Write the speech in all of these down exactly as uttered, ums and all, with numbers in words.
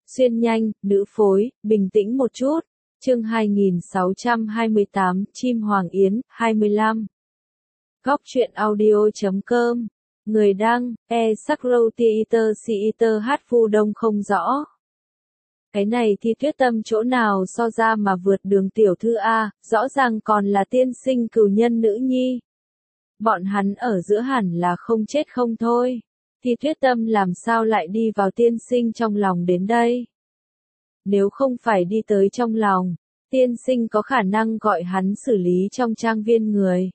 Xuyên nhanh, nữ phối, bình tĩnh một chút. Chương hai nghìn sáu trăm hai mươi tám, Chim Hoàng Yến, hai mươi lăm. Góc truyện audio chấm com. Người đăng, e Sakro Theater Theater hát phu đông không rõ. Cái này thì Tuyết Tâm chỗ nào so ra mà vượt Đường tiểu thư a, rõ ràng còn là tiên sinh cửu nhân nữ nhi. Bọn hắn ở giữa hẳn là không chết không thôi. Thì Tuyết Tâm làm sao lại đi vào tiên sinh trong lòng đến đây? Nếu không phải đi tới trong lòng, tiên sinh có khả năng gọi hắn xử lý trong trang viên người.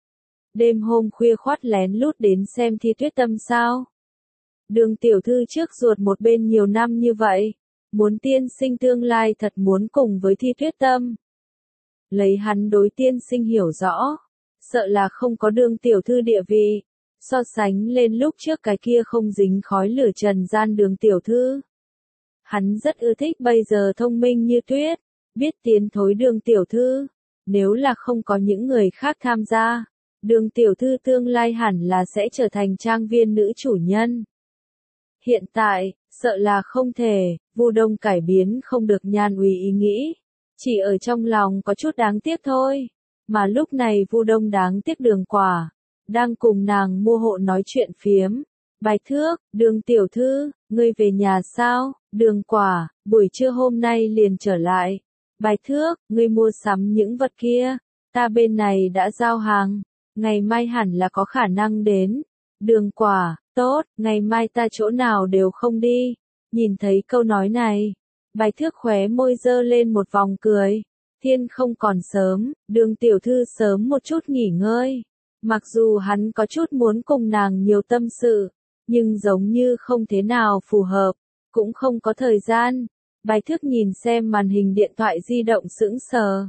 Đêm hôm khuya khoắt lén lút đến xem Thi Tuyết Tâm sao? Đường tiểu thư trước ruột một bên nhiều năm như vậy, muốn tiên sinh tương lai thật muốn cùng với Thi Tuyết Tâm. Lấy hắn đối tiên sinh hiểu rõ, sợ là không có đường tiểu thư địa vị, so sánh lên lúc trước cái kia không dính khói lửa trần gian đường tiểu thư. Hắn rất ưa thích bây giờ thông minh như tuyết, biết tiến thối đường tiểu thư, nếu là không có những người khác tham gia, đường tiểu thư tương lai hẳn là sẽ trở thành trang viên nữ chủ nhân. Hiện tại, sợ là không thể, Vu Đông cải biến không được Nhan Uy ý nghĩ, chỉ ở trong lòng có chút đáng tiếc thôi, mà lúc này Vu Đông đáng tiếc Đường Quả, đang cùng nàng mua hộ nói chuyện phiếm. Bạch Thước, Đường tiểu thư, ngươi về nhà sao? Đường Quả, buổi trưa hôm nay liền trở lại. Bạch Thước, ngươi mua sắm những vật kia, ta bên này đã giao hàng, ngày mai hẳn là có khả năng đến. Đường Quả, tốt, ngày mai ta chỗ nào đều không đi. Nhìn thấy câu nói này, Bạch Thước khóe môi dơ lên một vòng cười. Thiên không còn sớm, Đường tiểu thư sớm một chút nghỉ ngơi. Mặc dù hắn có chút muốn cùng nàng nhiều tâm sự, nhưng giống như không thế nào phù hợp, cũng không có thời gian. Bạch Thước nhìn xem màn hình điện thoại di động sững sờ.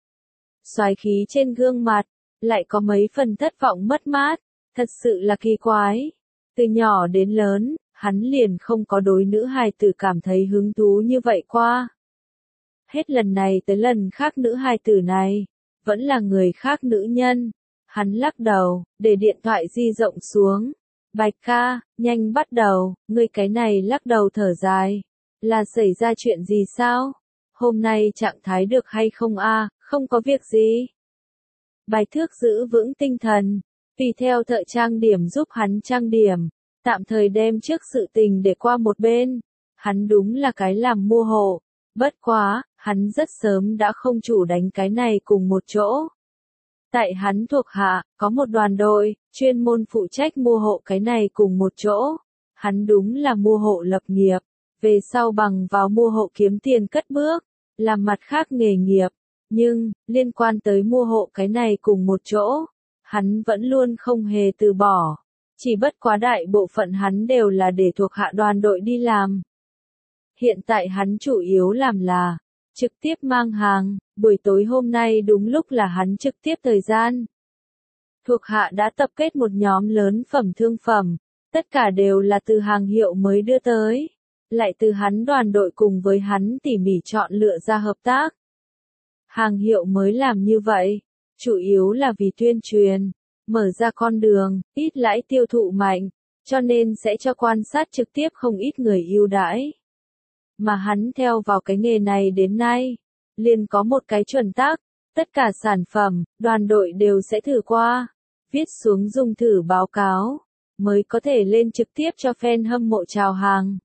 Xoáy khí trên gương mặt, lại có mấy phần thất vọng mất mát, thật sự là kỳ quái. Từ nhỏ đến lớn, hắn liền không có đối nữ hài tử cảm thấy hứng thú như vậy qua. Hết lần này tới lần khác nữ hài tử này, vẫn là người khác nữ nhân. Hắn lắc đầu, để điện thoại di động xuống. Bạch ca, nhanh bắt đầu, ngươi cái này lắc đầu thở dài. Là xảy ra chuyện gì sao? Hôm nay trạng thái được hay không a? Không có việc gì. Bạch Thước giữ vững tinh thần, vì theo thợ trang điểm giúp hắn trang điểm, tạm thời đem trước sự tình để qua một bên. Hắn đúng là cái làm mua hộ, bất quá, hắn rất sớm đã không chủ đánh cái này cùng một chỗ. Tại hắn thuộc hạ, có một đoàn đội, chuyên môn phụ trách mua hộ cái này cùng một chỗ. Hắn đúng là mua hộ lập nghiệp, về sau bằng vào mua hộ kiếm tiền cất bước, làm mặt khác nghề nghiệp. Nhưng, liên quan tới mua hộ cái này cùng một chỗ, hắn vẫn luôn không hề từ bỏ. Chỉ bất quá đại bộ phận hắn đều là để thuộc hạ đoàn đội đi làm. Hiện tại hắn chủ yếu làm là trực tiếp mang hàng, buổi tối hôm nay đúng lúc là hắn trực tiếp thời gian. Thuộc hạ đã tập kết một nhóm lớn phẩm thương phẩm, tất cả đều là từ hàng hiệu mới đưa tới, lại từ hắn đoàn đội cùng với hắn tỉ mỉ chọn lựa ra hợp tác. Hàng hiệu mới làm như vậy, chủ yếu là vì tuyên truyền, mở ra con đường, ít lãi tiêu thụ mạnh, cho nên sẽ cho quan sát trực tiếp không ít người ưu đãi. Mà hắn theo vào cái nghề này đến nay, liền có một cái chuẩn tắc, tất cả sản phẩm, đoàn đội đều sẽ thử qua, viết xuống dùng thử báo cáo, mới có thể lên trực tiếp cho fan hâm mộ chào hàng.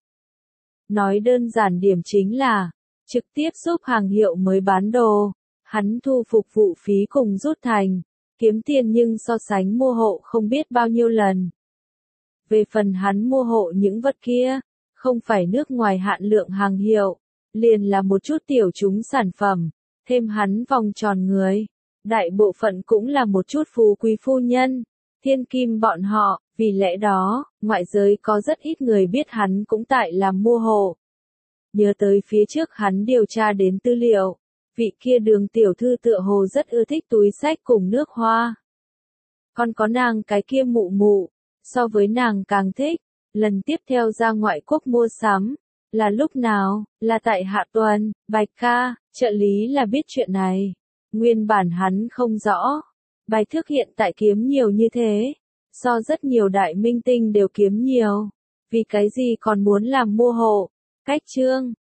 Nói đơn giản điểm chính là, trực tiếp giúp hàng hiệu mới bán đồ, hắn thu phục vụ phí cùng rút thành, kiếm tiền nhưng so sánh mua hộ không biết bao nhiêu lần. Về phần hắn mua hộ những vật kia, không phải nước ngoài hạn lượng hàng hiệu, liền là một chút tiểu chúng sản phẩm, thêm hắn vòng tròn người. Đại bộ phận cũng là một chút phú quý phu nhân, thiên kim bọn họ, vì lẽ đó, ngoại giới có rất ít người biết hắn cũng tại làm mua hộ. Nhớ tới phía trước hắn điều tra đến tư liệu, vị kia Đường tiểu thư tựa hồ rất ưa thích túi xách cùng nước hoa. Còn có nàng cái kia mụ mụ, so với nàng càng thích. Lần tiếp theo ra ngoại quốc mua sắm, là lúc nào, là tại hạ tuần. Bạch ca, trợ lý là biết chuyện này. Nguyên bản hắn không rõ. Bạch Thước hiện tại kiếm nhiều như thế, so rất nhiều đại minh tinh đều kiếm nhiều. Vì cái gì còn muốn làm mua hộ? Cách chương,